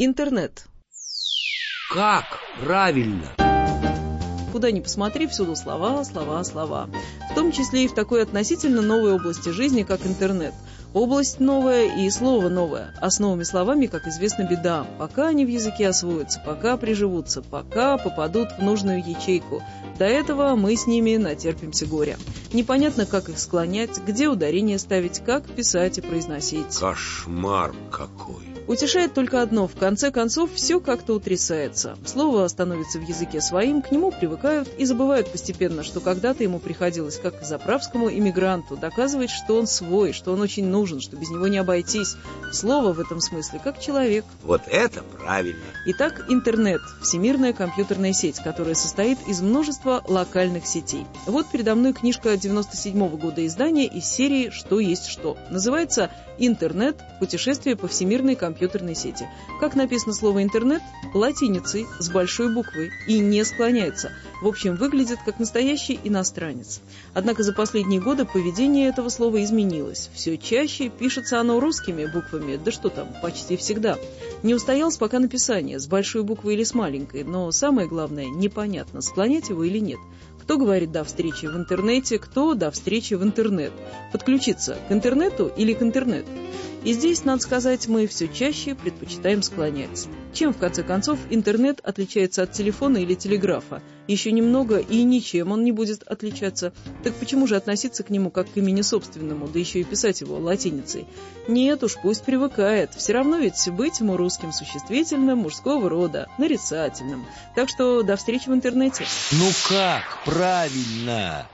Интернет. Как правильно? Куда ни посмотри, всюду слова, слова, слова. В том числе и в такой относительно новой области жизни, как интернет. Область новая и слово новое. А с новыми словами, как известно, беда. Пока они в языке освоятся, пока приживутся, пока попадут в нужную ячейку. До этого мы с ними натерпимся горя. Непонятно, как их склонять, где ударение ставить, как писать и произносить. Кошмар какой! Утешает только одно: в конце концов все как-то утрясается. Слово становится в языке своим, к нему привыкают и забывают постепенно, что когда-то ему приходилось, как заправскому иммигранту, доказывать, что он свой, что он очень нужен, что без него не обойтись. Слово в этом смысле как человек. Вот это правильно! Итак, интернет – всемирная компьютерная сеть, которая состоит из множества локальных сетей. Вот передо мной книжка 97-го года издания из серии «Что есть что». Называется «Интернет. Путешествие по всемирной компьютерной сети». Как написано слово «интернет»? Латиницей, с большой буквы, и не склоняется. В общем, выглядит как настоящий иностранец. Однако за последние годы поведение этого слова изменилось. Все чаще пишется оно русскими буквами, да что там, почти всегда. Не устоялось пока написание, с большой буквы или с маленькой, но самое главное, непонятно, склонять его или нет. Кто говорит «до встречи в интернете», кто «до встречи в интернет». Подключиться к интернету или к интернету? И здесь, надо сказать, мы все чаще предпочитаем склонять. Чем, в конце концов, интернет отличается от телефона или телеграфа? Еще немного, и ничем он не будет отличаться. Так почему же относиться к нему как к имени собственному, да еще и писать его латиницей? Нет уж, пусть привыкает. Все равно ведь быть ему русским существительным мужского рода, нарицательным. Так что до встречи в интернете. Ну как правильно?